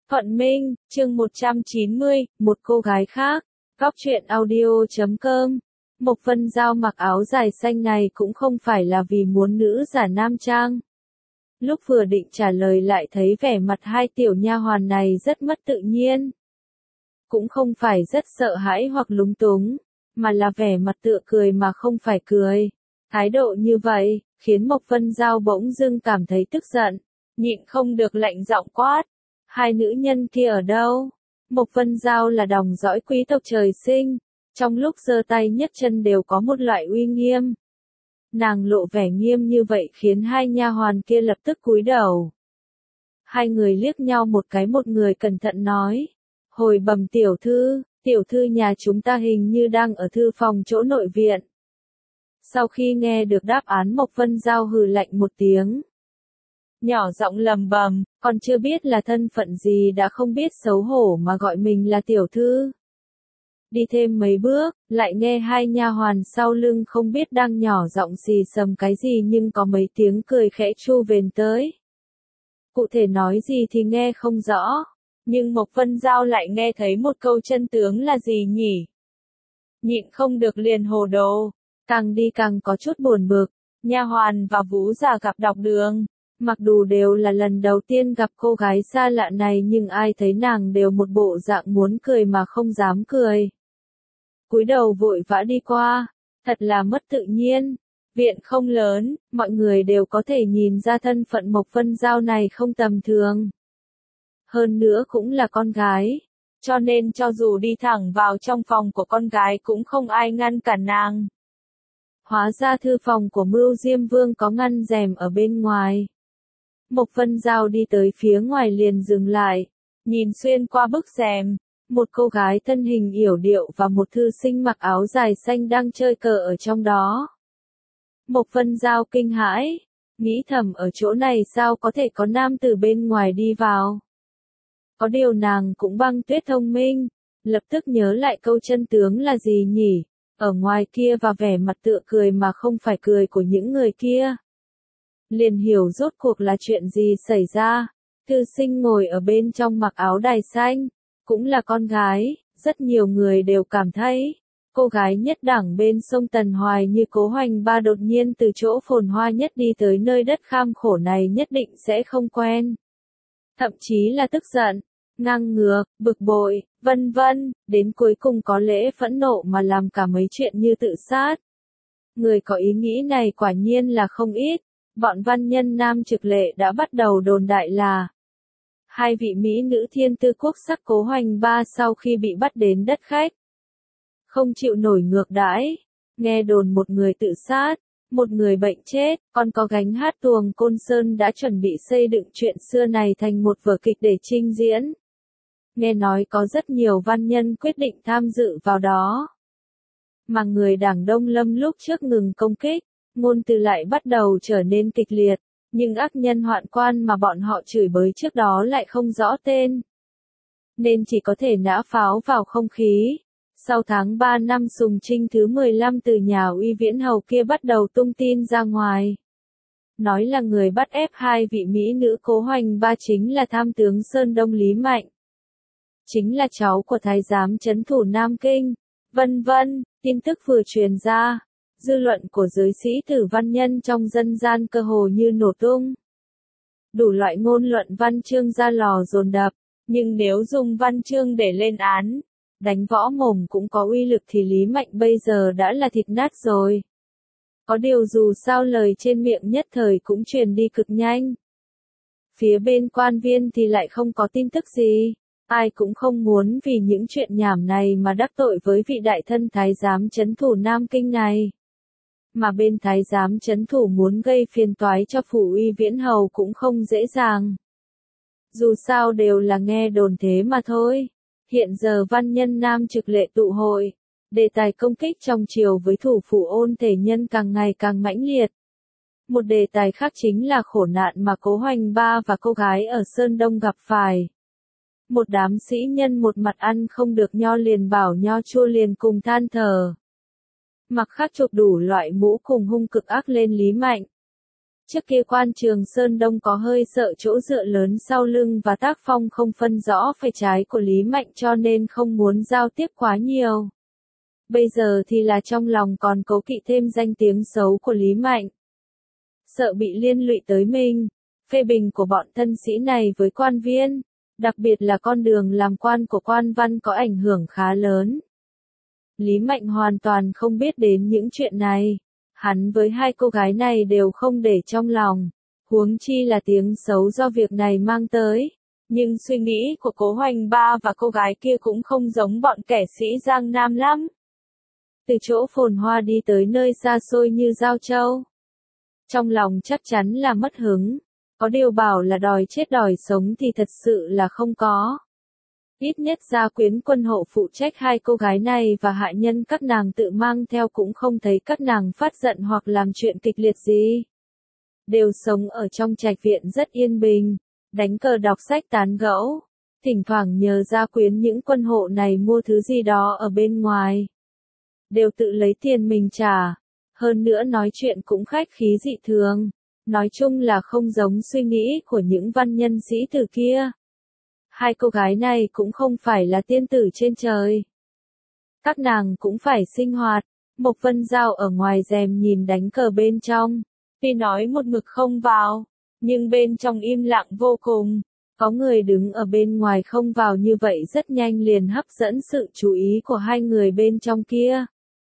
Thuận Minh, chương 190, một cô gái khác. Góc truyện audio.com. Mộc Vân Giao mặc áo dài xanh này cũng không phải là vì muốn nữ giả nam trang. Lúc vừa định trả lời lại thấy vẻ mặt hai tiểu nha hoàn này rất mất tự nhiên. Cũng không phải rất sợ hãi hoặc lúng túng, mà là vẻ mặt tựa cười mà không phải cười. Thái độ như vậy, khiến Mộc Vân Giao bỗng dưng cảm thấy tức giận, nhịn không được lạnh giọng quát. Hai nữ nhân kia ở đâu? Mộc Vân Giao là dòng dõi quý tộc trời sinh, trong lúc giơ tay nhấc chân đều có một loại uy nghiêm. Nàng lộ vẻ nghiêm như vậy khiến hai nha hoàn kia lập tức cúi đầu. Hai người liếc nhau một cái, một người cẩn thận nói. Hồi bẩm tiểu thư nhà chúng ta hình như đang ở thư phòng chỗ nội viện. Sau khi nghe được đáp án, Mộc Vân Giao hừ lạnh một tiếng. Nhỏ giọng lầm bầm, còn chưa biết là thân phận gì đã không biết xấu hổ mà gọi mình là tiểu thư. Đi thêm mấy bước, lại nghe hai nha hoàn sau lưng không biết đang nhỏ giọng xì xầm cái gì nhưng có mấy tiếng cười khẽ chu vền tới. Cụ thể nói gì thì nghe không rõ, nhưng Mộc Vân Giao lại nghe thấy một câu chân tướng là gì nhỉ? Nhịn không được liền hồ đồ, càng đi càng có chút buồn bực. Nha hoàn và vũ giả gặp đọc đường. Mặc dù đều là lần đầu tiên gặp cô gái xa lạ này nhưng ai thấy nàng đều một bộ dạng muốn cười mà không dám cười. Cúi đầu vội vã đi qua, thật là mất tự nhiên. Viện không lớn, mọi người đều có thể nhìn ra thân phận Mộc Vân Giao này không tầm thường. Hơn nữa cũng là con gái, cho nên cho dù đi thẳng vào trong phòng của con gái cũng không ai ngăn cản nàng. Hóa ra thư phòng của Mưu Diêm Vương có ngăn rèm ở bên ngoài. Mộc Vân Giao đi tới phía ngoài liền dừng lại, nhìn xuyên qua bức rèm, một cô gái thân hình yểu điệu và một thư sinh mặc áo dài xanh đang chơi cờ ở trong đó. Mộc Vân Giao kinh hãi, nghĩ thầm ở chỗ này sao có thể có nam từ bên ngoài đi vào. Có điều nàng cũng băng tuyết thông minh, lập tức nhớ lại câu chân tướng là gì nhỉ, ở ngoài kia và vẻ mặt tựa cười mà không phải cười của những người kia. Liền hiểu rốt cuộc là chuyện gì xảy ra. Thư sinh ngồi ở bên trong mặc áo đài xanh, cũng là con gái, rất nhiều người đều cảm thấy, cô gái nhất đẳng bên sông Tần Hoài như Cố Hoành Ba đột nhiên từ chỗ phồn hoa nhất đi tới nơi đất kham khổ này nhất định sẽ không quen. Thậm chí là tức giận, ngang ngược, bực bội, vân vân, đến cuối cùng có lẽ phẫn nộ mà làm cả mấy chuyện như tự sát. Người có ý nghĩ này quả nhiên là không ít. Bọn văn nhân Nam Trực Lệ đã bắt đầu đồn đại là hai vị mỹ nữ thiên tư quốc sắc Cố Hoành Ba sau khi bị bắt đến đất khách, không chịu nổi ngược đãi, nghe đồn một người tự sát, một người bệnh chết, còn có gánh hát tuồng Côn Sơn đã chuẩn bị xây dựng chuyện xưa này thành một vở kịch để trình diễn. Nghe nói có rất nhiều văn nhân quyết định tham dự vào đó. Mà người Đảng Đông Lâm lúc trước ngừng công kích, ngôn từ lại bắt đầu trở nên kịch liệt, nhưng ác nhân hoạn quan mà bọn họ chửi bới trước đó lại không rõ tên. Nên chỉ có thể nã pháo vào không khí. Sau tháng 3 năm Sùng Trinh thứ 15 từ nhà Uy Viễn Hầu kia bắt đầu tung tin ra ngoài. Nói là người bắt ép hai vị mỹ nữ Cố Hoành Ba chính là tham tướng Sơn Đông Lý Mạnh. Chính là cháu của thái giám trấn thủ Nam Kinh, vân vân, tin tức vừa truyền ra. Dư luận của giới sĩ tử văn nhân trong dân gian cơ hồ như nổ tung. Đủ loại ngôn luận văn chương ra lò dồn đập, nhưng nếu dùng văn chương để lên án, đánh võ mồm cũng có uy lực thì Lý Mạnh bây giờ đã là thịt nát rồi. Có điều dù sao lời trên miệng nhất thời cũng truyền đi cực nhanh. Phía bên quan viên thì lại không có tin tức gì. Ai cũng không muốn vì những chuyện nhảm này mà đắc tội với vị đại thân thái giám trấn thủ Nam Kinh này. Mà bên thái giám trấn thủ muốn gây phiền toái cho phủ Uy Viễn Hầu cũng không dễ dàng. Dù sao đều là nghe đồn thế mà thôi. Hiện giờ văn nhân Nam Trực Lệ tụ hội, đề tài công kích trong triều với thủ phủ Ôn Thể Nhân càng ngày càng mãnh liệt. Một đề tài khác chính là khổ nạn mà Cố Hoành Ba và cô gái ở Sơn Đông gặp phải. Một đám sĩ nhân một mặt ăn không được nho liền bảo nho chua liền cùng than thở. Mặc khắc chụp đủ loại mũ cùng hung cực ác lên Lý Mạnh. Trước kia quan Trường Sơn Đông có hơi sợ chỗ dựa lớn sau lưng và tác phong không phân rõ phải trái của Lý Mạnh cho nên không muốn giao tiếp quá nhiều. Bây giờ thì là trong lòng còn cố kỵ thêm danh tiếng xấu của Lý Mạnh. Sợ bị liên lụy tới mình, phê bình của bọn thân sĩ này với quan viên, đặc biệt là con đường làm quan của quan văn có ảnh hưởng khá lớn. Lý Mạnh hoàn toàn không biết đến những chuyện này. Hắn với hai cô gái này đều không để trong lòng, huống chi là tiếng xấu do việc này mang tới. Nhưng suy nghĩ của Cố Hoành Ba và cô gái kia cũng không giống bọn kẻ sĩ Giang Nam lắm. Từ chỗ phồn hoa đi tới nơi xa xôi như Giao Châu. Trong lòng chắc chắn là mất hứng, có điều bảo là đòi chết đòi sống thì thật sự là không có. Ít nhất gia quyến quân hộ phụ trách hai cô gái này và hạ nhân các nàng tự mang theo cũng không thấy các nàng phát giận hoặc làm chuyện kịch liệt gì. Đều sống ở trong trạch viện rất yên bình, đánh cờ đọc sách tán gẫu, thỉnh thoảng nhờ gia quyến những quân hộ này mua thứ gì đó ở bên ngoài. Đều tự lấy tiền mình trả, hơn nữa nói chuyện cũng khách khí dị thường, nói chung là không giống suy nghĩ của những văn nhân sĩ từ kia. Hai cô gái này cũng không phải là tiên tử trên trời. Các nàng cũng phải sinh hoạt. Mộc Vân Giao ở ngoài rèm nhìn đánh cờ bên trong. Tuy nói một mực không vào, nhưng bên trong im lặng vô cùng. Có người đứng ở bên ngoài không vào như vậy rất nhanh liền hấp dẫn sự chú ý của hai người bên trong kia.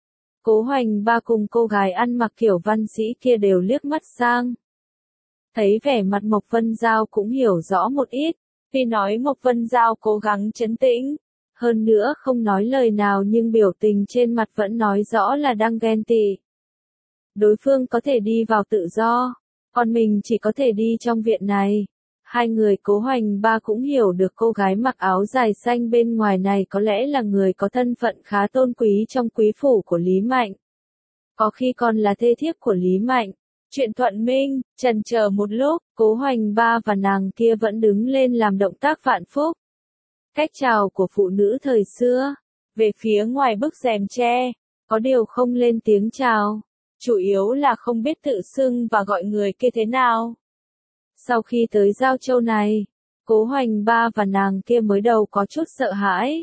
Cố Hoành Ba cùng cô gái ăn mặc kiểu văn sĩ kia đều liếc mắt sang. Thấy vẻ mặt Mộc Vân Giao cũng hiểu rõ một ít. Tuy nói Mộc Vân Giao cố gắng trấn tĩnh, hơn nữa không nói lời nào nhưng biểu tình trên mặt vẫn nói rõ là đang ghen tị. Đối phương có thể đi vào tự do, còn mình chỉ có thể đi trong viện này. Hai người Cố Hoành Ba cũng hiểu được cô gái mặc áo dài xanh bên ngoài này có lẽ là người có thân phận khá tôn quý trong quý phủ của Lý Mạnh. Có khi còn là thê thiếp của Lý Mạnh. Chuyện thuận minh, chần chờ một lúc, Cố Hoành Ba và nàng kia vẫn đứng lên làm động tác vạn phúc. Cách chào của phụ nữ thời xưa, về phía ngoài bức rèm tre, có điều không lên tiếng chào, chủ yếu là không biết tự xưng và gọi người kia thế nào. Sau khi tới Giao Châu này, Cố Hoành Ba và nàng kia mới đầu có chút sợ hãi.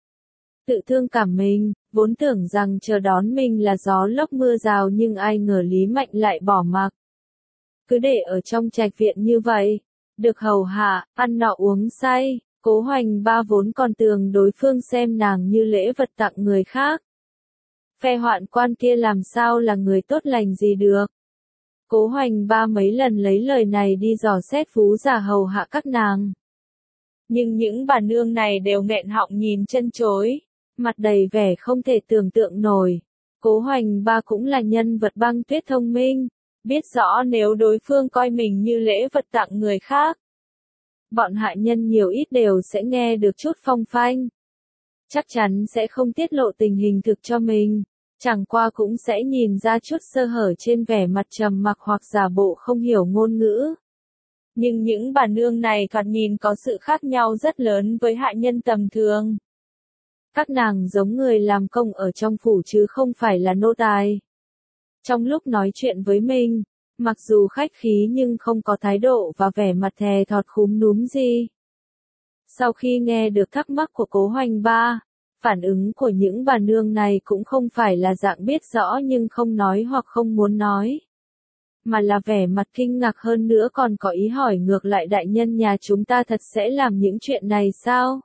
Tự thương cảm mình, vốn tưởng rằng chờ đón mình là gió lốc mưa rào nhưng ai ngờ Lý Mạnh lại bỏ mặc. Cứ để ở trong trạch viện như vậy, được hầu hạ, ăn nọ uống say, Cố Hoành Ba vốn còn tưởng đối phương xem nàng như lễ vật tặng người khác. Phe hoạn quan kia làm sao là người tốt lành gì được. Cố Hoành Ba mấy lần lấy lời này đi dò xét phú giả hầu hạ các nàng. Nhưng những bà nương này đều nghẹn họng nhìn chân chối. Mặt đầy vẻ không thể tưởng tượng nổi. Cố Hoành Ba cũng là nhân vật băng tuyết thông minh, biết rõ nếu đối phương coi mình như lễ vật tặng người khác, bọn hạ nhân nhiều ít đều sẽ nghe được chút phong phanh. Chắc chắn sẽ không tiết lộ tình hình thực cho mình, chẳng qua cũng sẽ nhìn ra chút sơ hở trên vẻ mặt trầm mặc hoặc giả bộ không hiểu ngôn ngữ. Nhưng những bà nương này thoạt nhìn có sự khác nhau rất lớn với hạ nhân tầm thường. Các nàng giống người làm công ở trong phủ chứ không phải là nô tài. Trong lúc nói chuyện với mình, mặc dù khách khí nhưng không có thái độ và vẻ mặt thè thọt khúm núm gì. Sau khi nghe được thắc mắc của Cố Hoành Ba, phản ứng của những bà nương này cũng không phải là dạng biết rõ nhưng không nói hoặc không muốn nói, mà là vẻ mặt kinh ngạc hơn nữa còn có ý hỏi ngược lại đại nhân nhà chúng ta thật sẽ làm những chuyện này sao?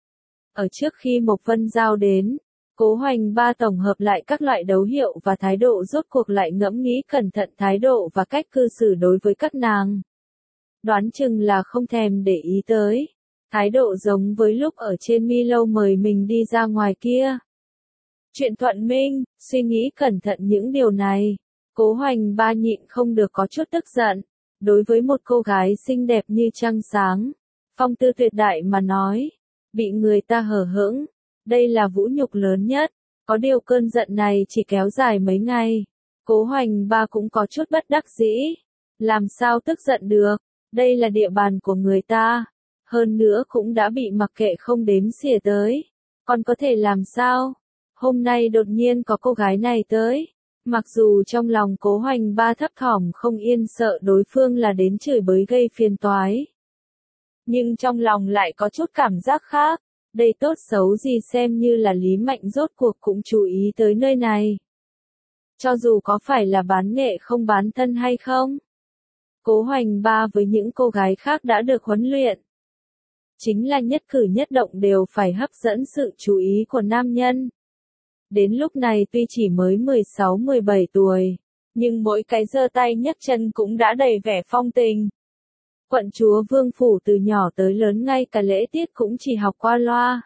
Ở trước khi Mộc Vân Giao đến, Cố Hoành Ba tổng hợp lại các loại dấu hiệu và thái độ rốt cuộc lại ngẫm nghĩ cẩn thận thái độ và cách cư xử đối với các nàng. Đoán chừng là không thèm để ý tới. Thái độ giống với lúc ở trên mi lâu mời mình đi ra ngoài kia. Chuyện thuận minh, suy nghĩ cẩn thận những điều này. Cố Hoành Ba nhịn không được có chút tức giận. Đối với một cô gái xinh đẹp như trăng sáng, phong tư tuyệt đại mà nói, bị người ta hờ hững, đây là vũ nhục lớn nhất. Có điều cơn giận này chỉ kéo dài mấy ngày. Cố Hoành Ba cũng có chút bất đắc dĩ. Làm sao tức giận được, đây là địa bàn của người ta. Hơn nữa cũng đã bị mặc kệ không đếm xỉa tới. Còn có thể làm sao? Hôm nay đột nhiên có cô gái này tới. Mặc dù trong lòng Cố Hoành Ba thấp thỏm không yên sợ đối phương là đến chửi bới gây phiền toái. Nhưng trong lòng lại có chút cảm giác khác, đây tốt xấu gì xem như là Lý Mạnh rốt cuộc cũng chú ý tới nơi này. Cho dù có phải là bán nghệ không bán thân hay không. Cố Hoành Ba với những cô gái khác đã được huấn luyện. Chính là nhất cử nhất động đều phải hấp dẫn sự chú ý của nam nhân. Đến lúc này tuy chỉ mới 16-17 tuổi, nhưng mỗi cái giơ tay nhấc chân cũng đã đầy vẻ phong tình. Quận chúa Vương Phủ từ nhỏ tới lớn ngay cả lễ tiết cũng chỉ học qua loa.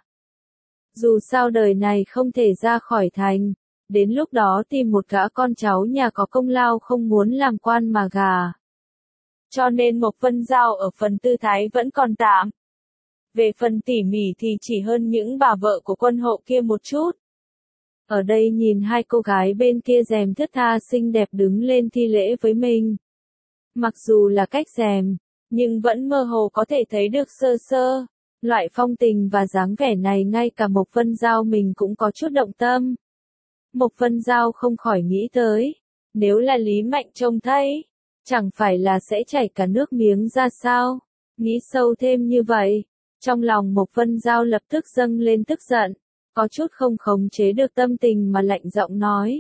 Dù sao đời này không thể ra khỏi thành, đến lúc đó tìm một gã con cháu nhà có công lao không muốn làm quan mà gà. Cho nên Mộc Vân Giao ở phần tư thái vẫn còn tạm. Về phần tỉ mỉ thì chỉ hơn những bà vợ của quân hộ kia một chút. Ở đây nhìn hai cô gái bên kia rèm thướt tha xinh đẹp đứng lên thi lễ với mình. Mặc dù là cách rèm, nhưng vẫn mơ hồ có thể thấy được sơ sơ. Loại phong tình và dáng vẻ này ngay cả Mộc Vân Giao mình cũng có chút động tâm. Mộc Vân Giao không khỏi nghĩ tới, nếu là Lý Mạnh trông thấy, chẳng phải là sẽ chảy cả nước miếng ra sao? Nghĩ sâu thêm như vậy, trong lòng Mộc Vân Giao lập tức dâng lên tức giận, có chút không khống chế được tâm tình mà lạnh giọng nói.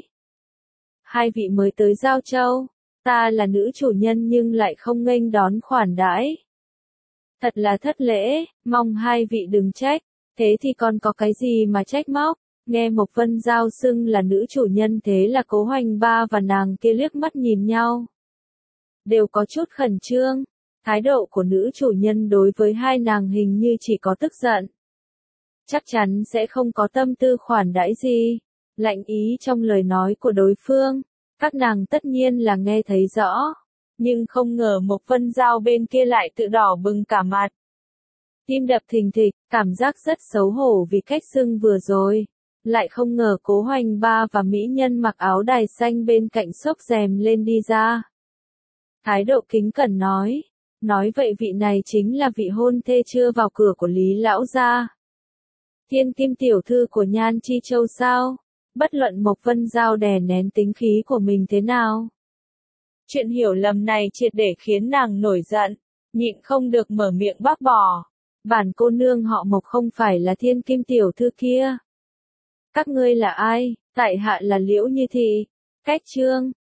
Hai vị mới tới Giao Châu, ta là nữ chủ nhân nhưng lại không nghênh đón khoản đãi. Thật là thất lễ, mong hai vị đừng trách, thế thì còn có cái gì mà trách móc? Nghe Mộc Vân Giao xưng là nữ chủ nhân thế là Cố Hoành Ba và nàng kia liếc mắt nhìn nhau. Đều có chút khẩn trương, thái độ của nữ chủ nhân đối với hai nàng hình như chỉ có tức giận. Chắc chắn sẽ không có tâm tư khoản đãi gì. Lạnh ý trong lời nói của đối phương, các nàng tất nhiên là nghe thấy rõ. Nhưng không ngờ Mộc Vân Giao bên kia lại tự đỏ bừng cả mặt. Tim đập thình thịch, cảm giác rất xấu hổ vì cách xưng vừa rồi. Lại không ngờ Cố Hoành Ba và mỹ nhân mặc áo đài xanh bên cạnh xốc rèm lên đi ra. Thái độ kính cẩn nói vậy vị này chính là vị hôn thê chưa vào cửa của Lý lão gia. Thiên kim tiểu thư của Nhan Chi Châu sao? Bất luận Mộc Vân Giao đè nén tính khí của mình thế nào. Chuyện hiểu lầm này triệt để khiến nàng nổi giận, nhịn không được mở miệng bác bỏ. Bản cô nương họ Mộc không phải là thiên kim tiểu thư kia. Các ngươi là ai? Tại hạ là Liễu Như Thị. Cách chương